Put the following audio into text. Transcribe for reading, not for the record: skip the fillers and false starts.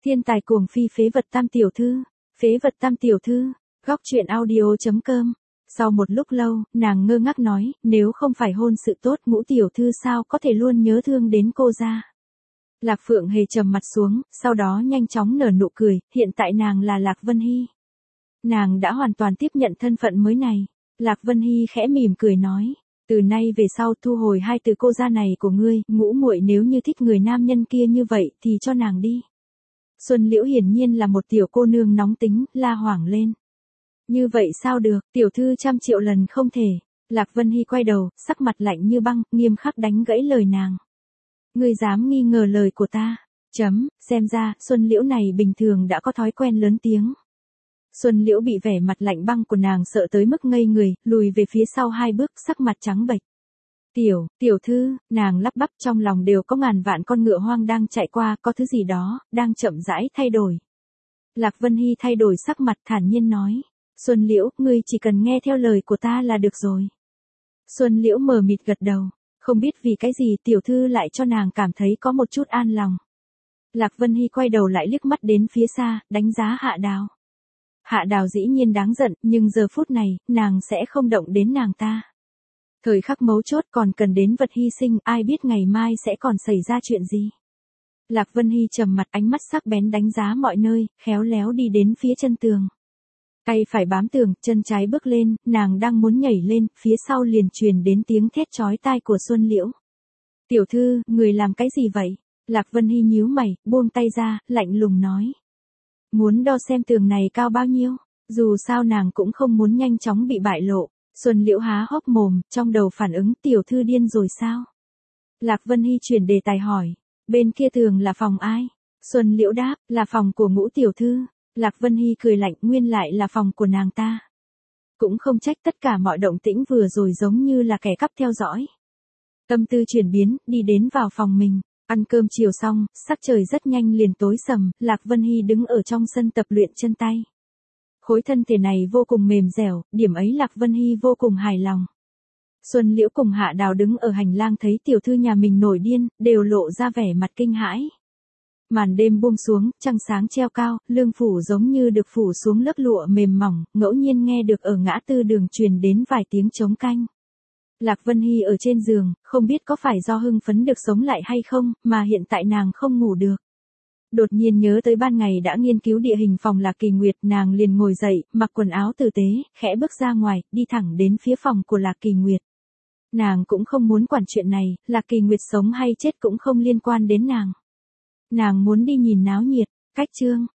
Thiên tài cuồng phi phế vật tam tiểu thư, phế vật tam tiểu thư, góc truyện audio.com. Sau một lúc lâu, nàng ngơ ngác nói, nếu không phải hôn sự tốt Ngũ tiểu thư sao có thể luôn nhớ thương đến cô ra. Lạc Phượng Hề trầm mặt xuống, sau đó nhanh chóng nở nụ cười, hiện tại nàng là Lạc Vân Hy. Nàng đã hoàn toàn tiếp nhận thân phận mới này. Lạc Vân Hy khẽ mỉm cười nói, từ nay về sau thu hồi hai từ cô ra này của ngươi, Ngũ muội nếu như thích người nam nhân kia như vậy thì cho nàng đi. Xuân Liễu hiển nhiên là một tiểu cô nương nóng tính, la hoảng lên. Như vậy sao được, tiểu thư trăm triệu lần không thể. Lạc Vân Hy quay đầu, sắc mặt lạnh như băng, nghiêm khắc đánh gãy lời nàng. Ngươi dám nghi ngờ lời của ta? Xem ra, Xuân Liễu này bình thường đã có thói quen lớn tiếng. Xuân Liễu bị vẻ mặt lạnh băng của nàng sợ tới mức ngây người, lùi về phía sau 2 bước, sắc mặt trắng bệch. Tiểu thư, nàng lắp bắp, trong lòng đều có ngàn vạn con ngựa hoang đang chạy qua, có thứ gì đó, đang chậm rãi thay đổi. Lạc Vân Hy thay đổi sắc mặt thản nhiên nói, Xuân Liễu, ngươi chỉ cần nghe theo lời của ta là được rồi. Xuân Liễu mờ mịt gật đầu, không biết vì cái gì tiểu thư lại cho nàng cảm thấy có một chút an lòng. Lạc Vân Hy quay đầu lại liếc mắt đến phía xa, đánh giá Hạ Đào. Hạ Đào dĩ nhiên đáng giận, nhưng giờ phút này, nàng sẽ không động đến nàng ta. Thời khắc mấu chốt còn cần đến vật hy sinh, ai biết ngày mai sẽ còn xảy ra chuyện gì. Lạc Vân Hy trầm mặt, ánh mắt sắc bén đánh giá mọi nơi, khéo léo đi đến phía chân tường. Tay phải bám tường, chân trái bước lên, nàng đang muốn nhảy lên, phía sau liền truyền đến tiếng thét chói tai của Xuân Liễu. Tiểu thư, người làm cái gì vậy? Lạc Vân Hy nhíu mày, buông tay ra, lạnh lùng nói. Muốn đo xem tường này cao bao nhiêu? Dù sao nàng cũng không muốn nhanh chóng bị bại lộ. Xuân Liễu há hốc mồm, trong đầu phản ứng tiểu thư điên rồi sao? Lạc Vân Hy chuyển đề tài hỏi. Bên kia tường là phòng ai? Xuân Liễu đáp, là phòng của Ngũ tiểu thư. Lạc Vân Hy cười lạnh, nguyên lại là phòng của nàng ta. Cũng không trách tất cả mọi động tĩnh vừa rồi giống như là kẻ cắp theo dõi. Tâm tư chuyển biến, đi đến vào phòng mình. Ăn cơm chiều xong, sắc trời rất nhanh liền tối sầm, Lạc Vân Hy đứng ở trong sân tập luyện chân tay. Khối thân thể này vô cùng mềm dẻo, điểm ấy Lạc Vân Hy vô cùng hài lòng. Xuân Liễu cùng Hạ Đào đứng ở hành lang thấy tiểu thư nhà mình nổi điên, đều lộ ra vẻ mặt kinh hãi. Màn đêm buông xuống, trăng sáng treo cao, lương phủ giống như được phủ xuống lớp lụa mềm mỏng, ngẫu nhiên nghe được ở ngã tư đường truyền đến vài tiếng trống canh. Lạc Vân Hy ở trên giường, không biết có phải do hưng phấn được sống lại hay không, mà hiện tại nàng không ngủ được. Đột nhiên nhớ tới ban ngày đã nghiên cứu địa hình phòng Lạc Kỳ Nguyệt, nàng liền ngồi dậy, mặc quần áo tử tế, khẽ bước ra ngoài, đi thẳng đến phía phòng của Lạc Kỳ Nguyệt. Nàng cũng không muốn quản chuyện này, Lạc Kỳ Nguyệt sống hay chết cũng không liên quan đến nàng. Nàng muốn đi nhìn náo nhiệt, cách chương.